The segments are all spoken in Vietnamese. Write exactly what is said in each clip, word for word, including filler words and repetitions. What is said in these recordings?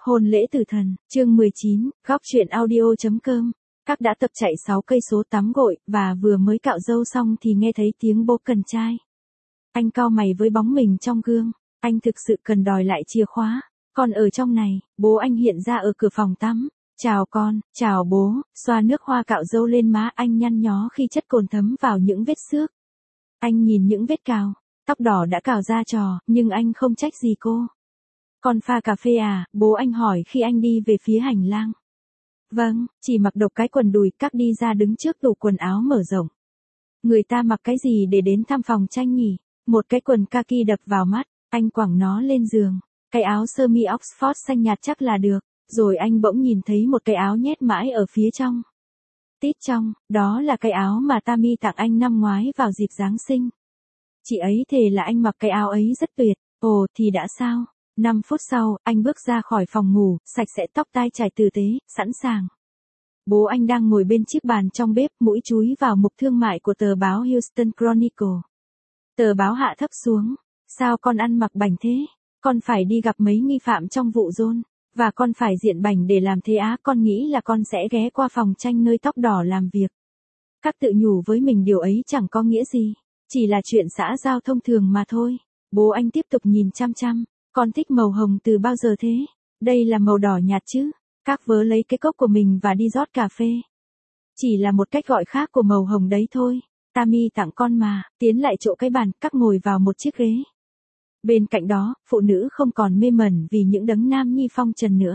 Hôn lễ tử thần, chương mười chín, góc truyện audio.com. Các đã tập chạy sáu cây số tắm gội, và vừa mới cạo râu xong thì nghe thấy tiếng bố cần trai. Anh cau mày với bóng mình trong gương, anh thực sự cần đòi lại chìa khóa. Con ở trong này, bố anh hiện ra ở cửa phòng tắm. Chào con, chào bố, xoa nước hoa cạo râu lên má anh nhăn nhó khi chất cồn thấm vào những vết xước. Anh nhìn những vết cào, tóc đỏ đã cào ra trò, nhưng anh không trách gì cô. Con pha cà phê à, bố anh hỏi khi anh đi về phía hành lang. Vâng, chỉ mặc độc cái quần đùi cắt đi ra đứng trước tủ quần áo mở rộng. Người ta mặc cái gì để đến thăm phòng tranh nhỉ? Một cái quần kaki đập vào mắt, anh quẳng nó lên giường. Cái áo sơ mi Oxford xanh nhạt chắc là được, rồi anh bỗng nhìn thấy một cái áo nhét mãi ở phía trong. Tít trong, đó là cái áo mà Tammy tặng anh năm ngoái vào dịp Giáng sinh. Chị ấy thề là anh mặc cái áo ấy rất tuyệt, ồ thì đã sao? năm phút sau, anh bước ra khỏi phòng ngủ, sạch sẽ tóc tai chải tử tế, sẵn sàng. Bố anh đang ngồi bên chiếc bàn trong bếp, mũi chúi vào mục thương mại của tờ báo Houston Chronicle. Tờ báo hạ thấp xuống. Sao con ăn mặc bảnh thế? Con phải đi gặp mấy nghi phạm trong vụ dôn. Và con phải diện bảnh để làm thế á, con nghĩ là con sẽ ghé qua phòng tranh nơi tóc đỏ làm việc. Các tự nhủ với mình điều ấy chẳng có nghĩa gì. Chỉ là chuyện xã giao thông thường mà thôi. Bố anh tiếp tục nhìn chăm chăm. Con thích màu hồng từ bao giờ thế? Đây là màu đỏ nhạt chứ? Các vớ lấy cái cốc của mình và đi rót cà phê. Chỉ là một cách gọi khác của màu hồng đấy thôi. Tammy tặng con mà, tiến lại chỗ cái bàn, các ngồi vào một chiếc ghế. Bên cạnh đó, phụ nữ không còn mê mẩn vì những đấng nam nhi phong trần nữa.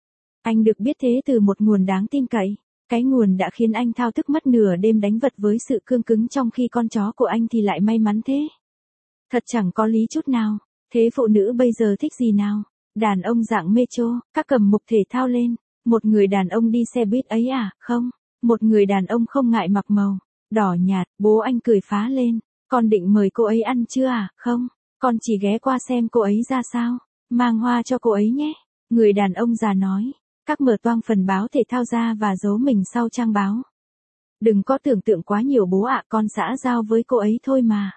Anh được biết thế từ một nguồn đáng tin cậy. Cái nguồn đã khiến anh thao thức mất nửa đêm đánh vật với sự cương cứng trong khi con chó của anh thì lại may mắn thế. Thật chẳng có lý chút nào. Thế phụ nữ bây giờ thích gì nào? Đàn ông dạng metro, các cầm mục thể thao lên. Một người đàn ông đi xe buýt ấy à? Không. Một người đàn ông không ngại mặc màu đỏ nhạt. Bố anh cười phá lên. Con định mời cô ấy ăn chưa à? Không. Con chỉ ghé qua xem cô ấy ra sao. Mang hoa cho cô ấy nhé. Người đàn ông già nói. Các mở toang phần báo thể thao ra và giấu mình sau trang báo. Đừng có tưởng tượng quá nhiều bố ạ, con xã giao với cô ấy thôi mà.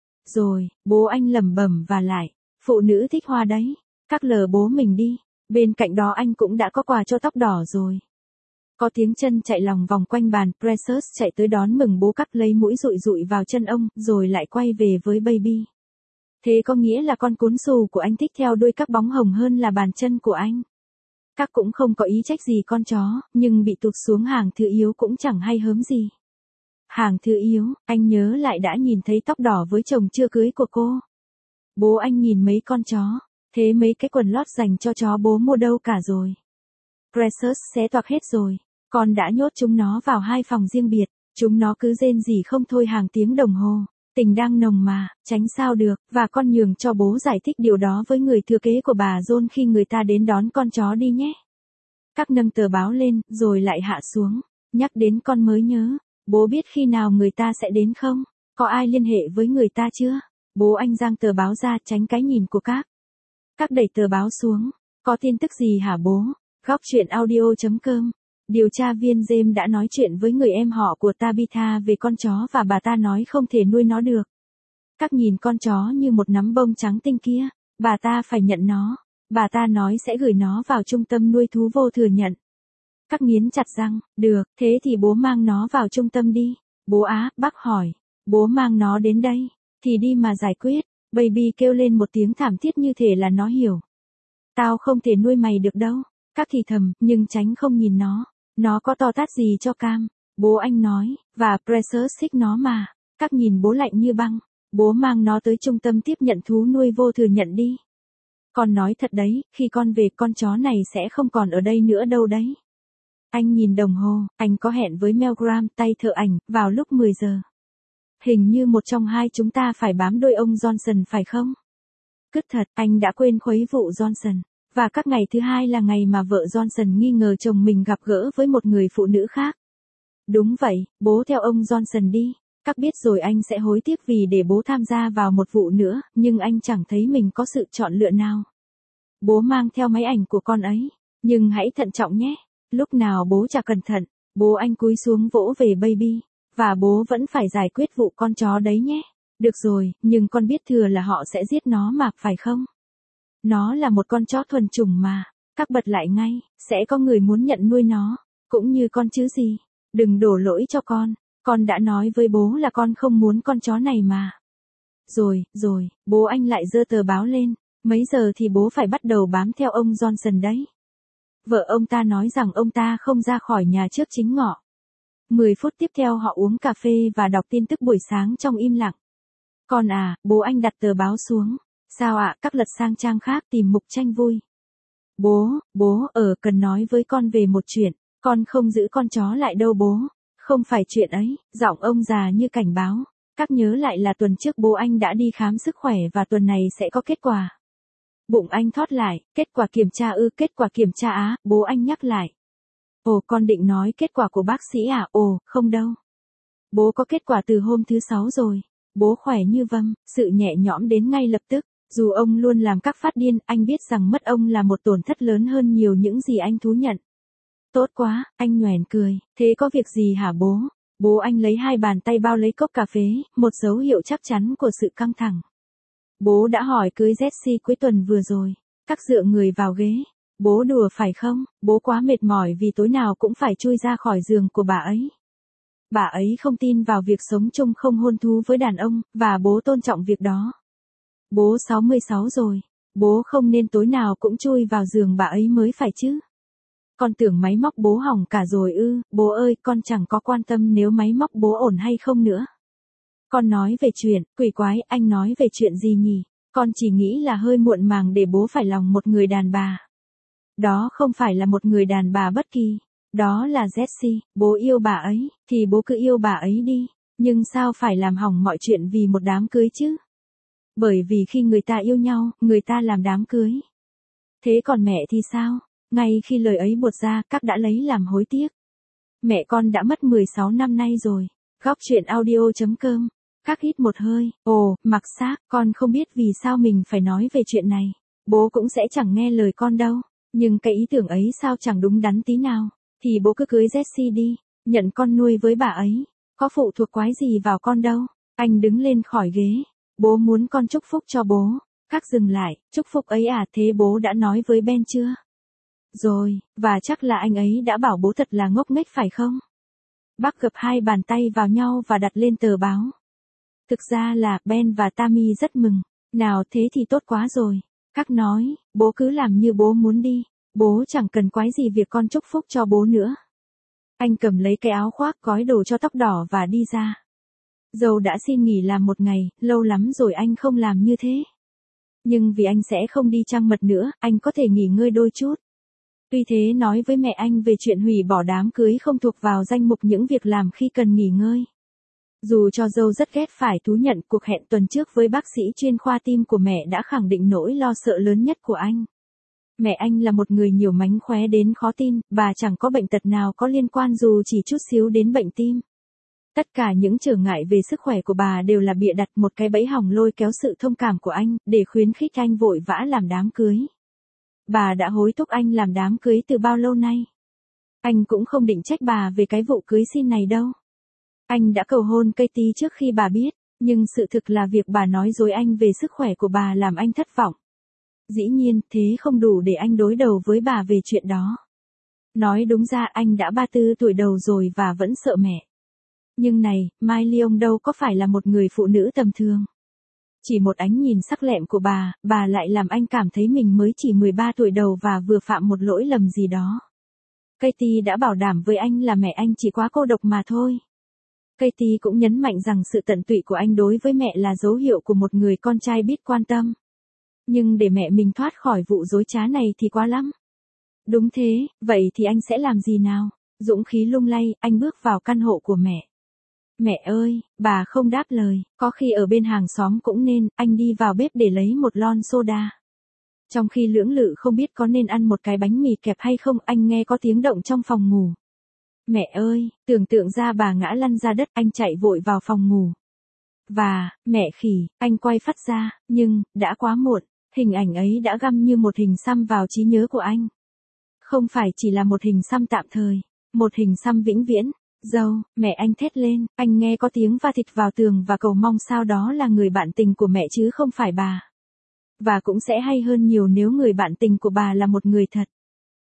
Rồi, bố anh lẩm bẩm và lại. Phụ nữ thích hoa đấy. Các lờ bố mình đi. Bên cạnh đó anh cũng đã có quà cho tóc đỏ rồi. Có tiếng chân chạy lòng vòng quanh bàn. Precious chạy tới đón mừng bố, cắt lấy mũi dụi dụi vào chân ông, rồi lại quay về với baby. Thế có nghĩa là con cún xù của anh thích theo đuôi các bóng hồng hơn là bàn chân của anh. Các cũng không có ý trách gì con chó, nhưng bị tụt xuống hàng thứ yếu cũng chẳng hay hớm gì. Hàng thứ yếu, anh nhớ lại đã nhìn thấy tóc đỏ với chồng chưa cưới của cô. Bố anh nhìn mấy con chó, thế mấy cái quần lót dành cho chó bố mua đâu cả rồi. Precious xé toạc hết rồi, con đã nhốt chúng nó vào hai phòng riêng biệt, chúng nó cứ rên rỉ không thôi hàng tiếng đồng hồ. Tình đang nồng mà, tránh sao được, và con nhường cho bố giải thích điều đó với người thừa kế của bà John khi người ta đến đón con chó đi nhé. Các nâng tờ báo lên, rồi lại hạ xuống, nhắc đến con mới nhớ, bố biết khi nào người ta sẽ đến không? Có ai liên hệ với người ta chưa? Bố anh giang tờ báo ra tránh cái nhìn của các. Các đẩy tờ báo xuống, có tin tức gì hả bố? Góc truyện audio.com. Điều tra viên James đã nói chuyện với người em họ của Tabitha về con chó và bà ta nói không thể nuôi nó được. Các nhìn con chó như một nắm bông trắng tinh kia, bà ta phải nhận nó. Bà ta nói sẽ gửi nó vào trung tâm nuôi thú vô thừa nhận. Các nghiến chặt răng, được, thế thì bố mang nó vào trung tâm đi. Bố á, bác hỏi, bố mang nó đến đây, thì đi mà giải quyết. Baby kêu lên một tiếng thảm thiết như thể là nó hiểu. Tao không thể nuôi mày được đâu. Các thì thầm, nhưng tránh không nhìn nó. Nó có to tát gì cho cam, bố anh nói, và Precious thích nó mà. Các nhìn bố lạnh như băng, bố mang nó tới trung tâm tiếp nhận thú nuôi vô thừa nhận đi. Con nói thật đấy, khi con về con chó này sẽ không còn ở đây nữa đâu đấy. Anh nhìn đồng hồ, anh có hẹn với Mel Graham, tay thợ ảnh, vào lúc mười giờ. Hình như một trong hai chúng ta phải bám đuôi ông Johnson phải không? Cứt thật, anh đã quên khuấy vụ Johnson. Và các ngày thứ hai là ngày mà vợ Johnson nghi ngờ chồng mình gặp gỡ với một người phụ nữ khác. Đúng vậy, bố theo ông Johnson đi. Các biết rồi anh sẽ hối tiếc vì để bố tham gia vào một vụ nữa, nhưng anh chẳng thấy mình có sự chọn lựa nào. Bố mang theo máy ảnh của con ấy, nhưng hãy thận trọng nhé. Lúc nào bố chả cẩn thận, bố anh cúi xuống vỗ về baby, và bố vẫn phải giải quyết vụ con chó đấy nhé. Được rồi, nhưng con biết thừa là họ sẽ giết nó mà, phải không? Nó là một con chó thuần chủng mà. Các bật lại ngay, sẽ có người muốn nhận nuôi nó, cũng như con chứ gì. Đừng đổ lỗi cho con, con đã nói với bố là con không muốn con chó này mà. Rồi, rồi, bố anh lại giơ tờ báo lên, mấy giờ thì bố phải bắt đầu bám theo ông Johnson đấy. Vợ ông ta nói rằng ông ta không ra khỏi nhà trước chính ngọ. mười phút tiếp theo họ uống cà phê và đọc tin tức buổi sáng trong im lặng. Con à, bố anh đặt tờ báo xuống. Sao ạ, các lật sang trang khác tìm mục tranh vui. Bố, bố, ở cần nói với con về một chuyện, con không giữ con chó lại đâu bố. Không phải chuyện ấy, giọng ông già như cảnh báo. Các nhớ lại là tuần trước bố anh đã đi khám sức khỏe và tuần này sẽ có kết quả. Bụng anh thót lại, kết quả kiểm tra ư, kết quả kiểm tra á, bố anh nhắc lại. Ồ, con định nói kết quả của bác sĩ à, ồ, không đâu. Bố có kết quả từ hôm thứ sáu rồi. Bố khỏe như vâm, sự nhẹ nhõm đến ngay lập tức. Dù ông luôn làm các phát điên, anh biết rằng mất ông là một tổn thất lớn hơn nhiều những gì anh thú nhận. Tốt quá, anh nhoẻn cười, thế có việc gì hả bố? Bố anh lấy hai bàn tay bao lấy cốc cà phê, một dấu hiệu chắc chắn của sự căng thẳng. Bố đã hỏi cưới Jessie cuối tuần vừa rồi. Các dựa người vào ghế. Bố đùa phải không? Bố quá mệt mỏi vì tối nào cũng phải chui ra khỏi giường của bà ấy. Bà ấy không tin vào việc sống chung không hôn thú với đàn ông, và bố tôn trọng việc đó. Bố sáu mươi sáu rồi. Bố không nên tối nào cũng chui vào giường bà ấy mới phải chứ. Con tưởng máy móc bố hỏng cả rồi ư, bố ơi, con chẳng có quan tâm nếu máy móc bố ổn hay không nữa. Con nói về chuyện, quỷ quái, anh nói về chuyện gì nhỉ? Con chỉ nghĩ là hơi muộn màng để bố phải lòng một người đàn bà. Đó không phải là một người đàn bà bất kỳ. Đó là Jessie, bố yêu bà ấy, thì bố cứ yêu bà ấy đi. Nhưng sao phải làm hỏng mọi chuyện vì một đám cưới chứ? Bởi vì khi người ta yêu nhau, người ta làm đám cưới. Thế còn mẹ thì sao? Ngay khi lời ấy buột ra, các đã lấy làm hối tiếc. Mẹ con đã mất mười sáu năm nay rồi. Góc chuyện audio chấm com. Các hít một hơi. Ồ, mặc xác, con không biết vì sao mình phải nói về chuyện này. Bố cũng sẽ chẳng nghe lời con đâu. Nhưng cái ý tưởng ấy sao chẳng đúng đắn tí nào. Thì bố cứ cưới Jessie đi. Nhận con nuôi với bà ấy. Có phụ thuộc quái gì vào con đâu. Anh đứng lên khỏi ghế. Bố muốn con chúc phúc cho bố. Các dừng lại. Chúc phúc ấy à, thế bố đã nói với Ben chưa? Rồi, và chắc là anh ấy đã bảo bố thật là ngốc nghếch phải không? Bác gập hai bàn tay vào nhau và đặt lên tờ báo. Thực ra là Ben và Tammy rất mừng. Nào thế thì tốt quá rồi. Các nói, bố cứ làm như bố muốn đi. Bố chẳng cần quái gì việc con chúc phúc cho bố nữa. Anh cầm lấy cái áo khoác gói đồ cho tóc đỏ và đi ra. Dâu đã xin nghỉ làm một ngày, lâu lắm rồi anh không làm như thế. Nhưng vì anh sẽ không đi trăng mật nữa, anh có thể nghỉ ngơi đôi chút. Tuy thế nói với mẹ anh về chuyện hủy bỏ đám cưới không thuộc vào danh mục những việc làm khi cần nghỉ ngơi. Dù cho dâu rất ghét phải thú nhận cuộc hẹn tuần trước với bác sĩ chuyên khoa tim của mẹ đã khẳng định nỗi lo sợ lớn nhất của anh. Mẹ anh là một người nhiều mánh khóe đến khó tin, bà chẳng có bệnh tật nào có liên quan dù chỉ chút xíu đến bệnh tim. Tất cả những trở ngại về sức khỏe của bà đều là bịa đặt một cái bẫy hỏng lôi kéo sự thông cảm của anh, để khuyến khích anh vội vã làm đám cưới. Bà đã hối thúc anh làm đám cưới từ bao lâu nay. Anh cũng không định trách bà về cái vụ cưới xin này đâu. Anh đã cầu hôn Katie trước khi bà biết, nhưng sự thực là việc bà nói dối anh về sức khỏe của bà làm anh thất vọng. Dĩ nhiên, thế không đủ để anh đối đầu với bà về chuyện đó. Nói đúng ra anh đã ba mươi tư tuổi đầu rồi và vẫn sợ mẹ. Nhưng này, Mai Leon đâu có phải là một người phụ nữ tầm thường. Chỉ một ánh nhìn sắc lẹm của bà, bà lại làm anh cảm thấy mình mới chỉ mười ba tuổi đầu và vừa phạm một lỗi lầm gì đó. Katie đã bảo đảm với anh là mẹ anh chỉ quá cô độc mà thôi. Katie cũng nhấn mạnh rằng sự tận tụy của anh đối với mẹ là dấu hiệu của một người con trai biết quan tâm. Nhưng để mẹ mình thoát khỏi vụ dối trá này thì quá lắm. Đúng thế, vậy thì anh sẽ làm gì nào? Dũng khí lung lay, anh bước vào căn hộ của mẹ. Mẹ ơi, bà không đáp lời, có khi ở bên hàng xóm cũng nên, anh đi vào bếp để lấy một lon soda. Trong khi lưỡng lự không biết có nên ăn một cái bánh mì kẹp hay không, anh nghe có tiếng động trong phòng ngủ. Mẹ ơi, tưởng tượng ra bà ngã lăn ra đất, anh chạy vội vào phòng ngủ. Và, mẹ khỉ, anh quay phát ra, nhưng, đã quá muộn, hình ảnh ấy đã găm như một hình xăm vào trí nhớ của anh. Không phải chỉ là một hình xăm tạm thời, một hình xăm vĩnh viễn. Dâu, mẹ anh thét lên, anh nghe có tiếng va thịt vào tường và cầu mong sao đó là người bạn tình của mẹ chứ không phải bà. Và cũng sẽ hay hơn nhiều nếu người bạn tình của bà là một người thật.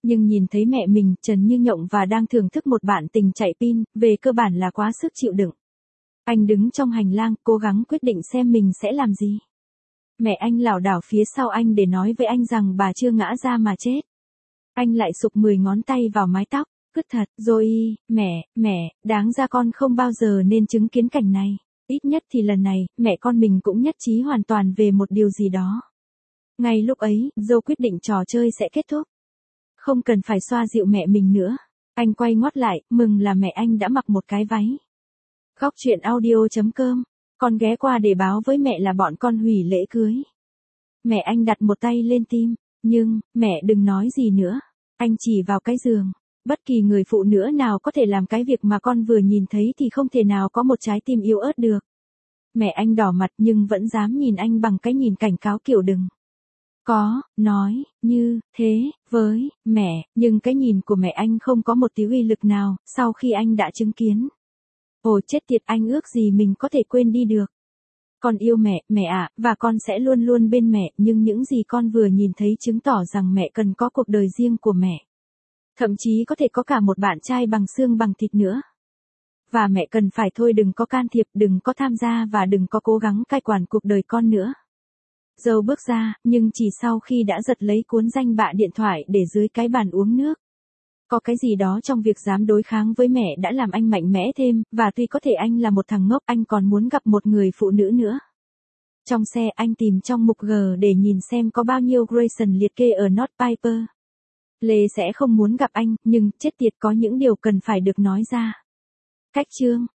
Nhưng nhìn thấy mẹ mình, Trần Như Nhộng và đang thưởng thức một bạn tình chạy pin, về cơ bản là quá sức chịu đựng. Anh đứng trong hành lang, cố gắng quyết định xem mình sẽ làm gì. Mẹ anh lảo đảo phía sau anh để nói với anh rằng bà chưa ngã ra mà chết. Anh lại sụp mười ngón tay vào mái tóc, cứt thật, rồi, mẹ, mẹ, đáng ra con không bao giờ nên chứng kiến cảnh này. Ít nhất thì lần này, mẹ con mình cũng nhất trí hoàn toàn về một điều gì đó. Ngay lúc ấy, Joe quyết định trò chơi sẽ kết thúc. Không cần phải xoa dịu mẹ mình nữa. Anh quay ngoắt lại, mừng là mẹ anh đã mặc một cái váy. Góc truyện audio chấm com. Con ghé qua để báo với mẹ là bọn con hủy lễ cưới. Mẹ anh đặt một tay lên tim. Nhưng, mẹ đừng nói gì nữa. Anh chỉ vào cái giường. Bất kỳ người phụ nữ nào có thể làm cái việc mà con vừa nhìn thấy thì không thể nào có một trái tim yếu ớt được. Mẹ anh đỏ mặt nhưng vẫn dám nhìn anh bằng cái nhìn cảnh cáo kiểu đừng. Có, nói, như, thế, với, mẹ, nhưng cái nhìn của mẹ anh không có một tí uy lực nào, sau khi anh đã chứng kiến. Ồ chết tiệt, anh ước gì mình có thể quên đi được. Con yêu mẹ, mẹ ạ, và con sẽ luôn luôn bên mẹ, nhưng những gì con vừa nhìn thấy chứng tỏ rằng mẹ cần có cuộc đời riêng của mẹ. Thậm chí có thể có cả một bạn trai bằng xương bằng thịt nữa. Và mẹ cần phải thôi đừng có can thiệp, đừng có tham gia và đừng có cố gắng cai quản cuộc đời con nữa. Joe bước ra, nhưng chỉ sau khi đã giật lấy cuốn danh bạ điện thoại để dưới cái bàn uống nước. Có cái gì đó trong việc dám đối kháng với mẹ đã làm anh mạnh mẽ thêm, và tuy có thể anh là một thằng ngốc, anh còn muốn gặp một người phụ nữ nữa. Trong xe anh tìm trong mục G để nhìn xem có bao nhiêu Grayson liệt kê ở North Piper. Lê sẽ không muốn gặp anh, nhưng chết tiệt có những điều cần phải được nói ra. Cách chương